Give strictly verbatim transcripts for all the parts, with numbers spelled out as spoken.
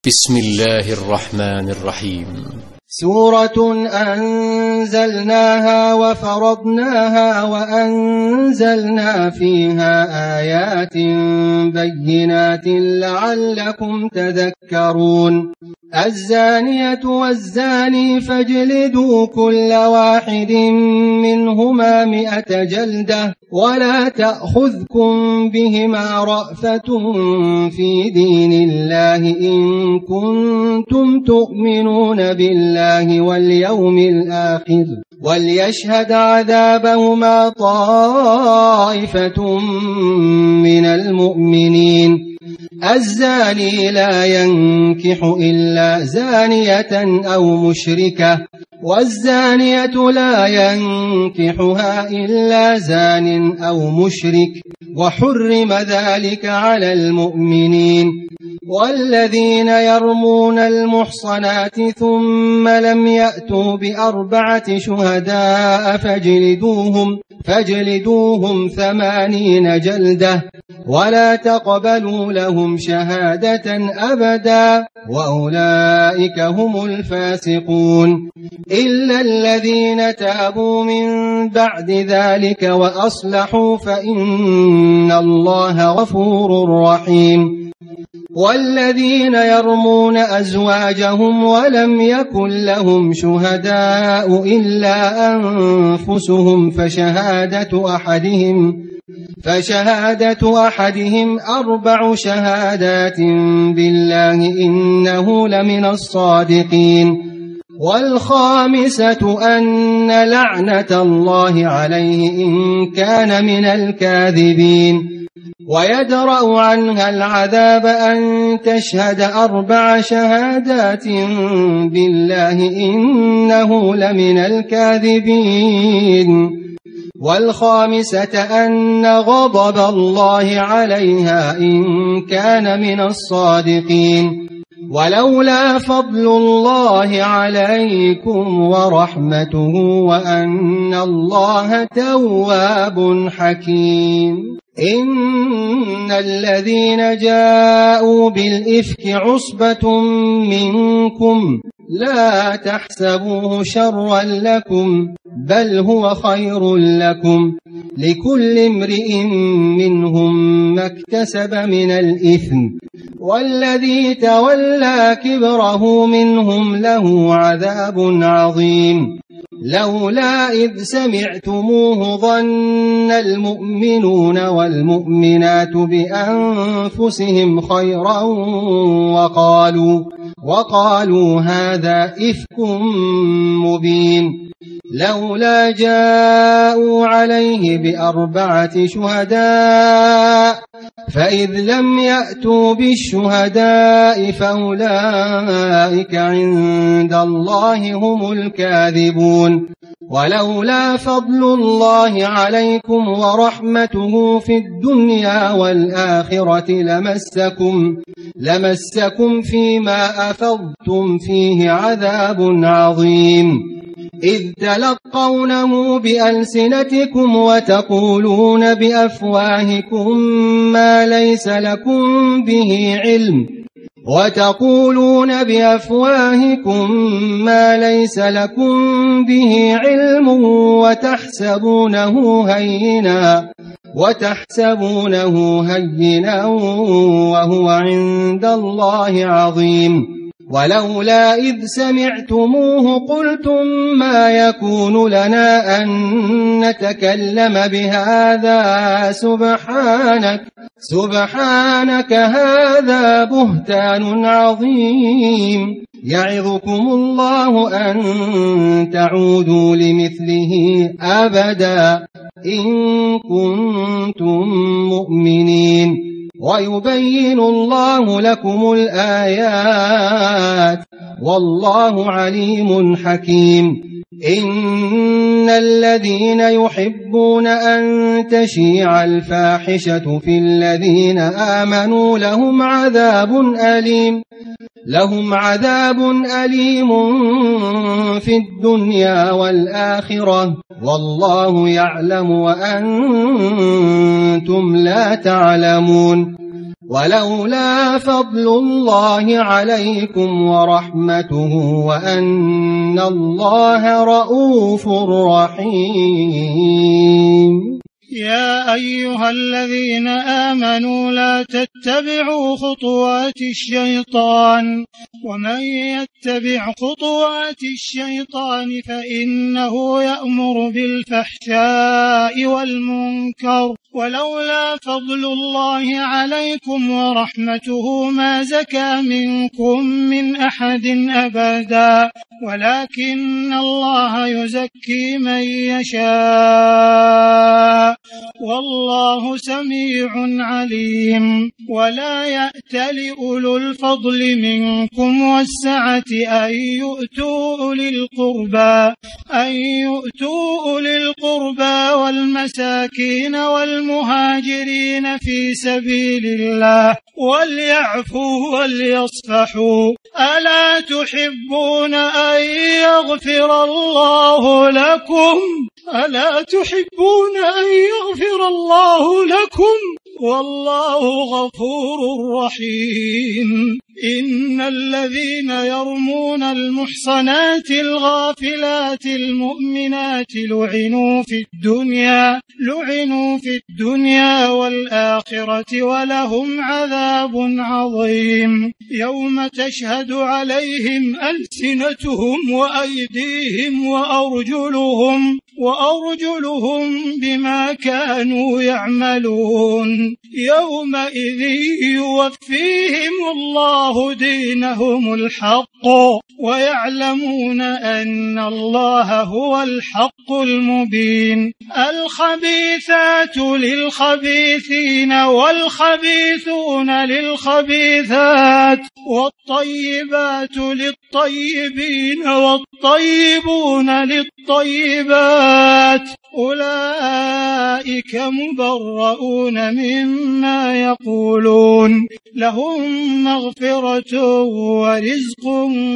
بسم الله الرحمن الرحيم. سورة أنزلناها وفرضناها وأنزلنا فيها آيات بينات لعلكم تذكرون. الزانية والزاني فاجلدوا كل واحد منهما مئة جلدة ولا تأخذكم بهما رأفة في دين الله إن كنتم تؤمنون بالله واليوم الآخر وليشهد عذابهما طائفة من المؤمنين. الزاني لا ينكح إلا زانية أو مشركة والزانية لا ينكحها إلا زان أو مشرك وحرم ذلك على المؤمنين. والذين يرمون المحصنات ثم لم يأتوا بأربعة شهداء فاجلدوهم فاجلدوهم ثمانين جلدة ولا تقبلوا لهم شهادة أبدا وأولئك هم الفاسقون إلا الذين تابوا من بعد ذلك وأصلحوا فإن الله غفور رحيم. والذين يرمون أزواجهم ولم يكن لهم شهداء إلا أنفسهم فشهادة أحدهم فشهادة أحدهم أربع شهادات بالله إنه لمن الصادقين. والخامسة أن لعنة الله عليه إن كان من الكاذبين. ويدرأ عنها العذاب أن تشهد أربع شهادات بالله إنه لمن الكاذبين. والخامسة أن غضب الله عليها إن كان من الصادقين. ولولا فضل الله عليكم ورحمته وأن الله تواب حكيم. إن الذين جاءوا بالإفك عصبة منكم لا تحسبوه شرا لكم بل هو خير لكم لكل امرئ منهم ما اكتسب من الإثم والذي تولى كبره منهم له عذاب عظيم. لولا إذ سمعتموه ظن المؤمنون والمؤمنات بأنفسهم خيرا وقالوا وقالوا هذا إفك مبين. لولا جاءوا عليه بأربعة شهداء فإذ لم يأتوا بالشهداء فأولئك عند الله هم الكاذبون. ولولا فضل الله عليكم ورحمته في الدنيا والآخرة لمسكم لمسكم فيما أفضتم فيه عذاب عظيم. إذ تلقونه بألسنتكم وتقولون بأفواهكم ما ليس لكم به علم وتقولون بأفواهكم ما ليس لكم به علم وتحسبونه هينا وتحسبونه هينا وهو عند الله عظيم. ولولا إذ سمعتموه قلتم ما يكون لنا أن نتكلم بهذا سبحانك سبحانك هذا بهتان عظيم. يعظكم الله أن تعودوا لمثله أبدا إن كنتم مؤمنين. ويبين الله لكم الآيات والله عليم حكيم. إن الذين يحبون أن تشيع الفاحشة في الذين آمنوا لهم عذاب أليم لهم عذاب أليم في الدنيا والآخرة والله يعلم وأنتم لا تعلمون. ولولا فضل الله عليكم ورحمته وأن الله رءوف رحيم. يا أيها الذين آمنوا لا تتبعوا خطوات الشيطان ومن يتبع خطوات الشيطان فإنه يأمر بالفحشاء والمنكر ولولا فضل الله عليكم ورحمته ما زكى منكم من أحد أبدا ولكن الله يزكي من يشاء والله سميع عليم. ولا يأتل أولو الفضل منكم والسعة أن يؤتوا أولي القربى أن يؤتوا أولي القربى والمساكين والمهاجرين في سبيل الله وليعفوا وليصفحوا ألا تحبون أن يغفر الله لكم ألا تحبون أن يغفر الله لكم والله غفور رحيم. إن الذين يرمون المحصنات الغافلات المؤمنات لعنوا في الدنيا لعنوا في الدنيا والآخرة ولهم عذاب عظيم. يوم تشهد عليهم ألسنتهم وأيديهم وأرجلهم وأرجلهم بما كانوا يعملون يومئذ يوفيهم الله دينهم الحق ويعلمون أن الله هو الحق المبين. الخبيثات للخبيثين والخبيثون للخبيثات والطيبات للطيبين والطيبون للطيبات أولئك مبرؤون مما يقولون لهم مغفرة ورزق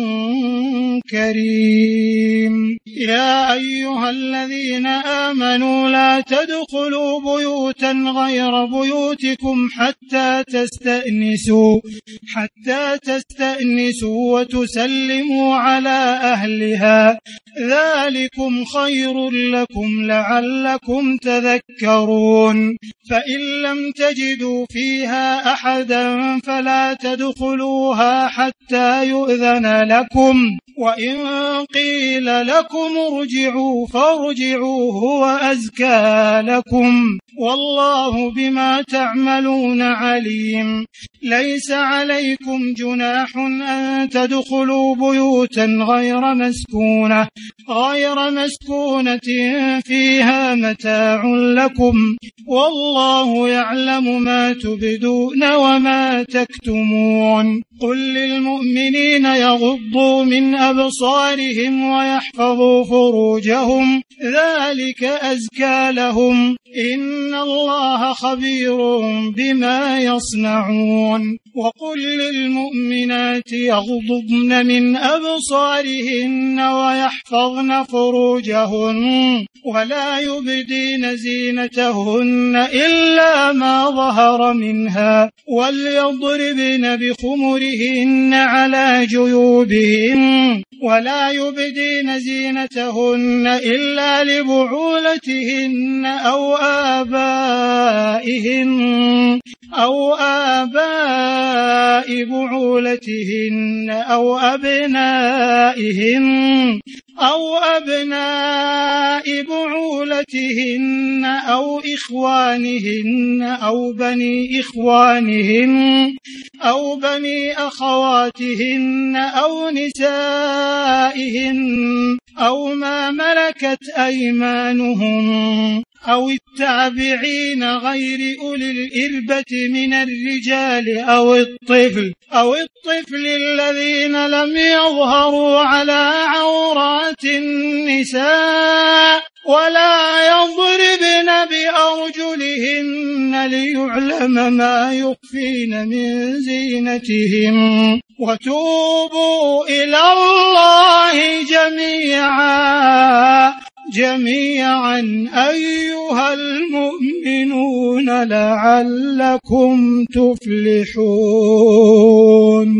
كريم. يا أيها الذين آمنوا لا تدخلوا بيوتا غير بيوتكم حتى تستأنسوا حتى تستأنسوا وتسلموا على أهلها ذلكم خير لكم لعلكم تذكرون. فإن لم تجدوا فيها أحدا فلا تدخلوها حتى يؤذن لكم وإن قيل لكم ارجعوا فارجعوا هو أزكى لكم والله بما تعملون عليم. ليس عليكم جناح أن تدخلوا بيوتا غير مسكونة غير مسكونة فيها متاع لكم والله يعلم ما تبدون وما تكتمون. قل للمؤمنين يغضوا من أبصارهم ويحفظوا فروجهم ذلك أزكى لهم إن الله خبير بما يصنعون. وقل للمؤمنات يغضضن من أبصارهن ويحفظن فروجهن ولا يبدين زينتهن إلا ما ظهر منها وليضربن بخمرهن على جيوبهن ولا يبدين زينتهن إلا لبعولتهن أو آبائهن أو آباء بعولتهن أو أبنائهن أو أبناء بعولتهن أو إخوانهن أو بني إخوانهن أو بني أخواتهن أو نسائهن أو ما ملكت أيمانهم أو التابعين غير أولي الإربة من الرجال أو الطفل أو الطفل الذين لم يظهروا على عورات النساء ولا يضربن بأرجلهن ليعلم ما يخفين من زينتهم. وتوبوا إلى الله جميعا جميعا أيها المؤمنون لعلكم تفلحون.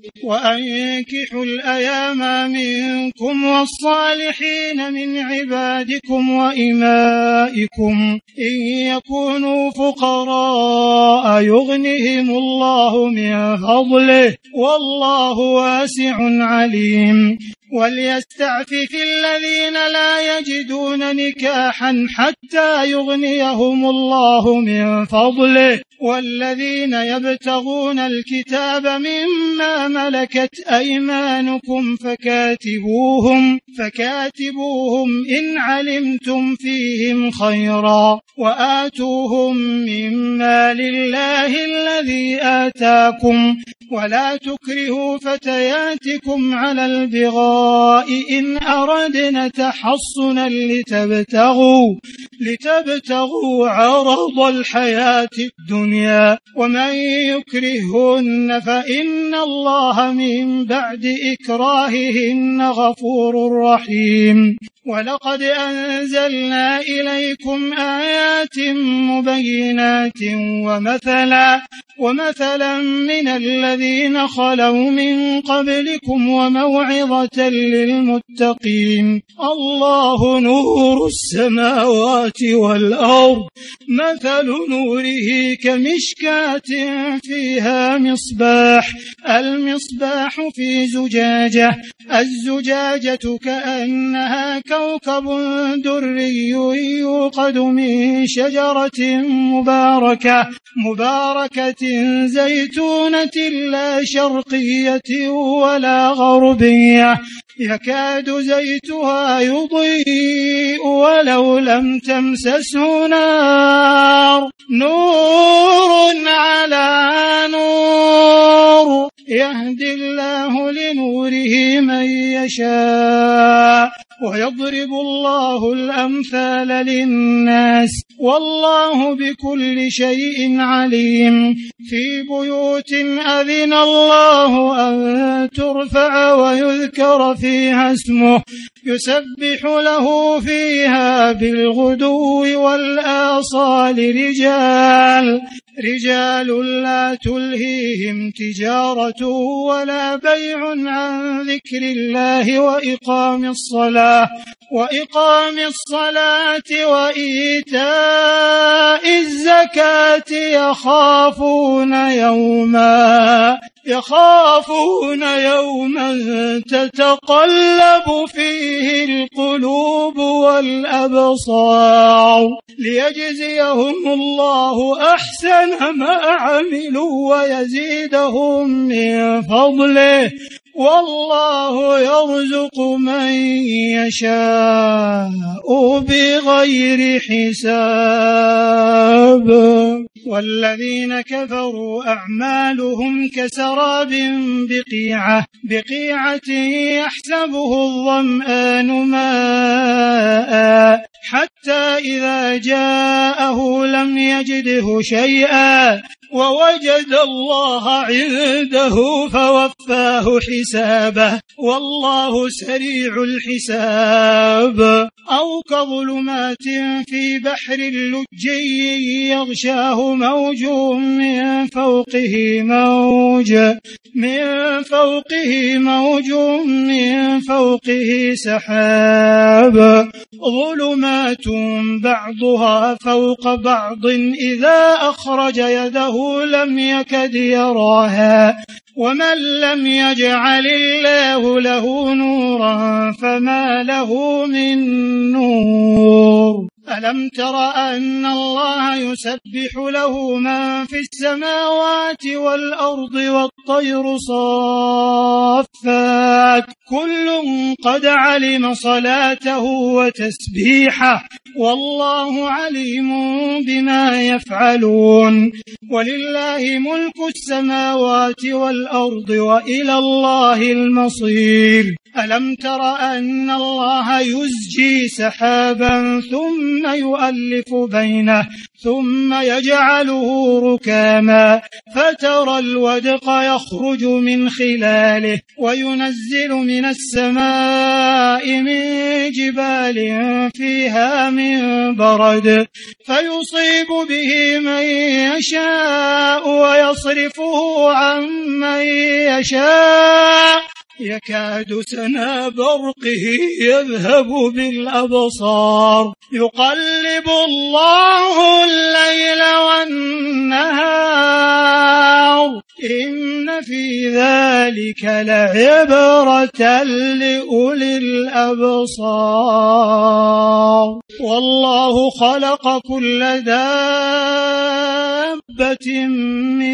وأنكحوا الأيام منكم والصالحين من عبادكم وإمائكم إن يكونوا فقراء يغنهم الله من فضله والله واسع عليم. وليستعفف الذين لا يجدون نكاحا حتى يغنيهم الله من فضله والذين يبتغون الكتاب مما ملكت أيمانكم فكاتبوهم فكاتبوهم إن علمتم فيهم خيرا وآتوهم مما لله الذي آتاكم ولا تكرهوا فتياتكم على البغاء إن أردنا تحصنا لتبتغوا لتبتغوا عرض الحياة الدنيا ومن يكرهن فإن الله من بعد إكراههن غفور رحيم. ولقد أنزلنا إليكم آيات مبينات ومثلا ومثلا من الذين خلوا من قبلكم وموعظة للمتقين. الله نور السماوات والأرض مثل نوره كمشكاة فيها مصباح المصباح في زجاجة الزجاجة كأنها كوكب دري يوقد من شجرة مباركة مباركة زيتونة لا شرقية ولا غربية يكاد زيتها يضيء ولو لم تمسسه نار نور على نور يهدي الله لنوره من يشاء ويضرب الله الأمثال للناس والله بكل شيء عليم. في بيوت أذن الله أن ترفع ويذكر فيها اسمه يسبح له فيها بالغدو والآصال رجال رجال لا تلهيهم تجارة ولا بيع عن ذكر الله وإقام الصلاة وإقام الصلاة وإيتاء الزكاة يخافون يوما يخافون يوما تتقلب فيه القلوب والأبصار ليجزيهم الله أحسن ما عملوا ويزيدهم من فضله والله يرزق من يشاء بغير حساب. والذين كفروا أعمالهم كسراب بقيعة بقيعة يحسبه الظمآن ماء حتى إذا جاءه لم يجده شيئا ووجد الله عنده فوفاه حسابه والله سريع الحساب. أو كظلمات في بحر لجي يغشاه موج من فوقه موج من فوقه موج من فوقه سحاب ظلمات بعضها فوق بعض إذا أخرج يده لم يكد يراها ومن لم يجعل الله له نورا فما له من نور. ألم تر أن الله يسبح له من في السماوات والأرض والطير صافات كل قد علم صلاته وتسبيحه والله عليم بما يفعلون. ولله ملك السماوات والأرض وإلى الله المصير. ألم تر أن الله يزجي سحابا ثم يؤلف بينه ثم يجعله ركاما فترى الودق يخرج من خلاله وينزل من السماء من جبال فيها من برد فيصيب به من يشاء ويصرفه عن من يشاء يكاد سنا برقه يذهب بالأبصار يقلب الله الليل والنهار إن في ذلك لعبرة لأولي الأبصار والله خلق كل دابة من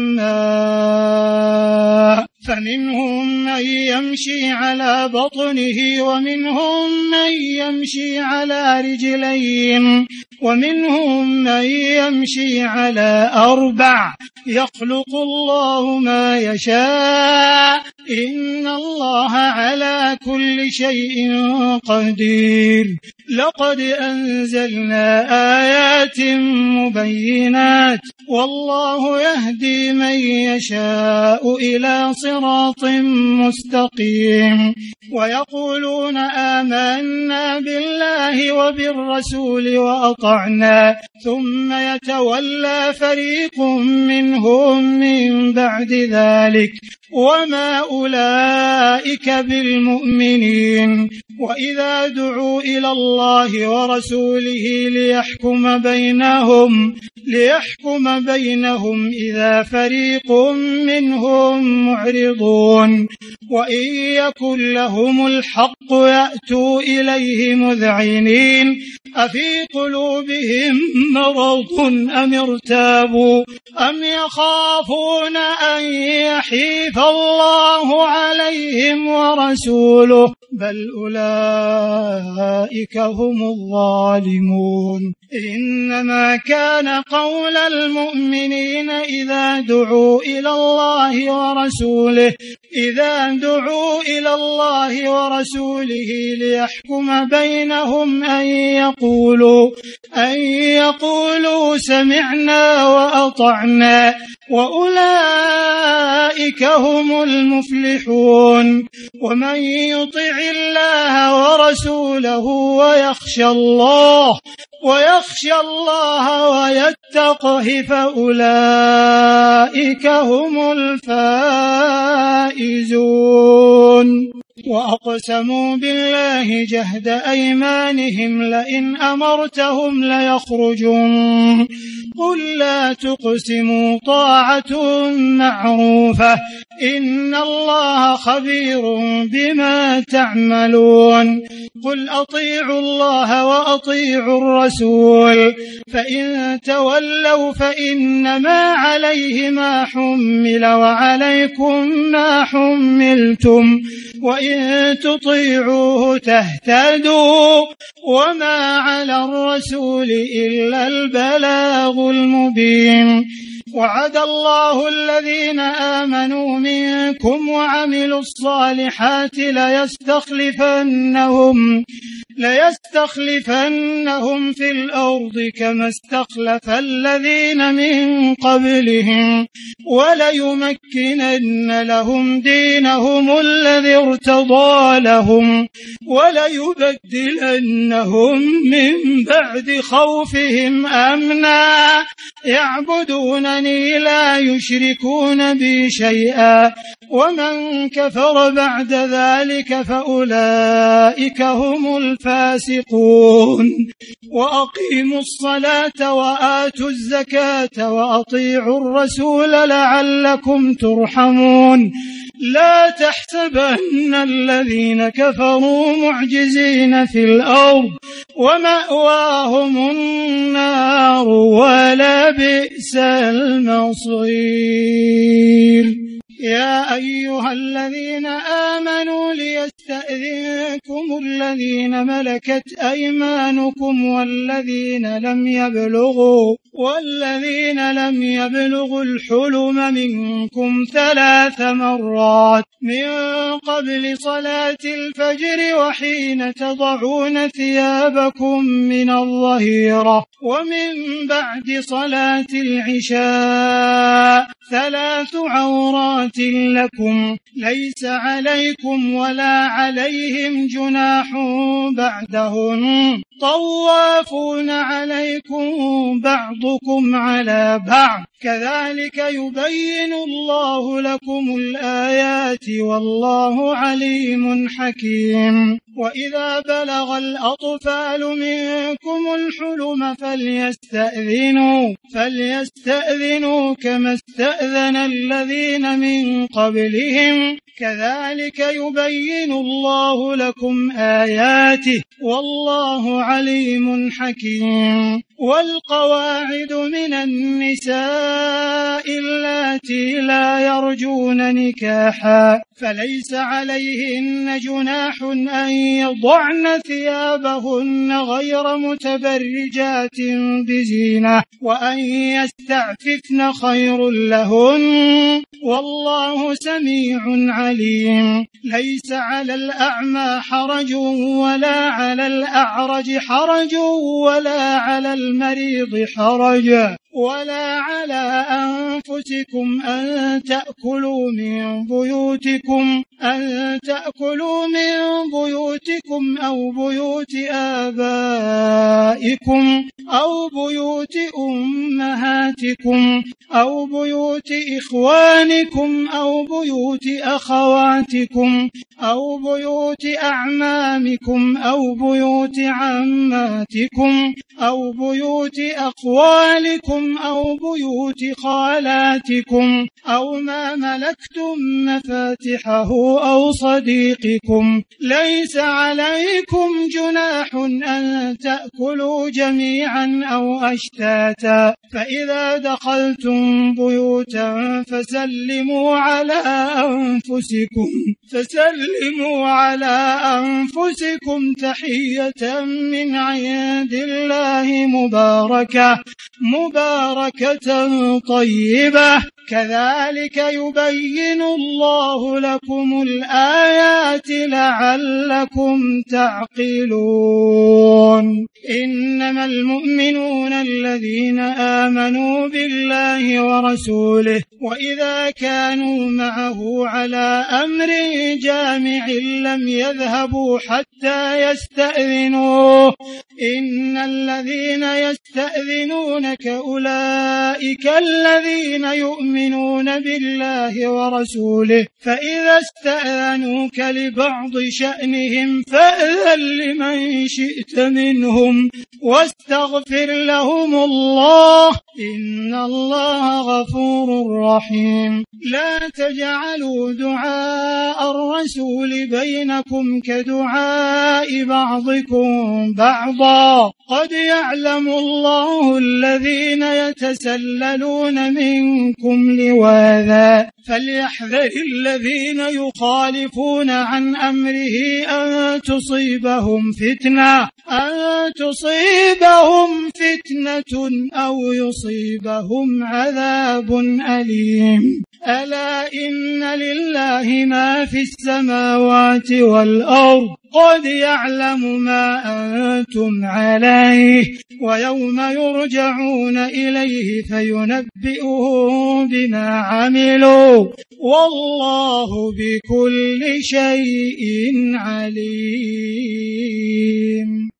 ماء فمنهم من يمشي على بطنه ومنهم من يمشي على رجلين ومنهم من يمشي على أربع يخلق الله ما يشاء إن الله على كل شيء قدير لقد أنزلنا آيات مبينات والله يهدي من يشاء إلى صراط مستقيم ويقولون آمنا بالله وبالرسول وأطعنا ثم يتولى فريق منهم من بعد ذلك وما أولئك بالمؤمنين وإذا دعوا إلى الله ورسوله ليحكم بينهم ليحكم بينهم إذا فريق منهم معرضون وإن يكن لهم الحق يأتوا إليه مذعنين أفي قلوبهم مرض أم ارتابوا أم يخافون أن يحيف الله عليهم ورسوله بل أولئك هم الظالمون إنما كان قول المؤمنين إذا دعوا إلى الله ورسوله إذا دعوا إلى الله ورسوله ليحكم بينهم أن يقولوا أن يقولوا سمعنا وأطعنا وأولئك هم المفلحون ومن يطع الله ورسوله ويخشى الله ويخشى الله ويتقه فأولئك هم الفائزون وأقسموا بالله جهد أيمانهم لئن أمرتهم ليخرجون قل لا تقسموا طاعة معروفة إن الله خبير بما تعملون قل أطيعوا الله وأطيعوا الرسول فإن تولوا فإنما عليه ما حمل وعليكم ما حملتم وإن تطيعوه تهتدوا وما على الرسول إلا البلاغ المبين وعد الله الذين آمنوا منكم وعملوا الصالحات ليستخلفنهم ليستخلفنهم في الأرض كما استخلف الذين من قبلهم وليمكنن لهم دينهم الذي ارتضى لهم وليبدلنهم من بعد خوفهم أمنا يعبدونني لا يشركون بي شيئا ومن كفر بعد ذلك فأولئك هم الفاسقون وأقيموا الصلاة وآتوا الزكاة وأطيعوا الرسول لعلكم ترحمون لا تحسبن الذين كفروا معجزين في الأرض ومأواهم النار ولا بئس المصير يا أيها الذين آمنوا ليستجيبوا وليستأذنكم الذين ملكت أيمانكم والذين لم يبلغوا والذين لم يبلغوا الحلم منكم ثلاث مرات من قبل صلاة الفجر وحين تضعون ثيابكم من الظهيرة ومن بعد صلاة العشاء ثلاث عورات لكم ليس عليكم ولا عليهم جناح بعدهن طوافون عليكم بعضكم على بعض كذلك يبين الله لكم الآيات والله عليم حكيم. وإذا بلغ الأطفال منكم الحلم فليستأذنوا فليستأذنوا كما استأذن الذين من قبلهم كذلك يبين الله لكم آياته والله عليم حكيم. والقواعد من النساء اللاتي لا يرجون نكاحا فليس عليهن جناح أن يضعن ثيابهن غير متبرجات بزينة وأن يستعففن خير لهن والله سميع عليم. ليس على الأعمى حرج ولا على الأعرج حرج ولا على المريض حرج ولا على أنفسكم أن تأكلوا من بيوتكم أن تأكلوا من بيوتكم أو بيوت آبائكم أو بيوت أمهاتكم أو بيوت إخوانكم أو بيوت أخواتكم أو بيوت أعمامكم أو بيوت عماتكم أو بيوت أخوالكم أو بيوت خالاتكم أو ما ملكتم مفاتحه أو صديقكم ليس عليكم جناح أن تأكلوا جميعا أو أشتاتا فإذا دخلتم بيوتا فسلموا على أنفسكم فسلموا على أنفسكم تحية من عند الله مباركة مباركة طيبة كذلك يبين الله لكم الآيات لعلكم تعقلون. إنما المؤمنون الذين آمنوا بالله ورسوله وإذا كانوا معه على أمر جامع لم يذهبوا حتى يستأذنوه إن الذين يستأذنونك أولئك الذين يؤمنون بالله ورسوله فإذا استأذنوك لبعض شأنهم فأذن لمن شئت منهم واستغفر لهم الله إن الله غفور رحيم. لا تجعلوا دعاء الرسول بينكم كدعاء بعضكم بعضا قد يعلم الله الذين يتسللون منكم لواذا فليحذر الذين يخالفون عن أمره أن تصيبهم فتنة أن تصيبهم فتنة أو يصيبهم عذاب أليم. ألا إن لله ما في السماوات والأرض قد يعلم ما أنتم عليه ويوم يرجعون إليه فينبئهم بما عملوا والله بكل شيء عليم.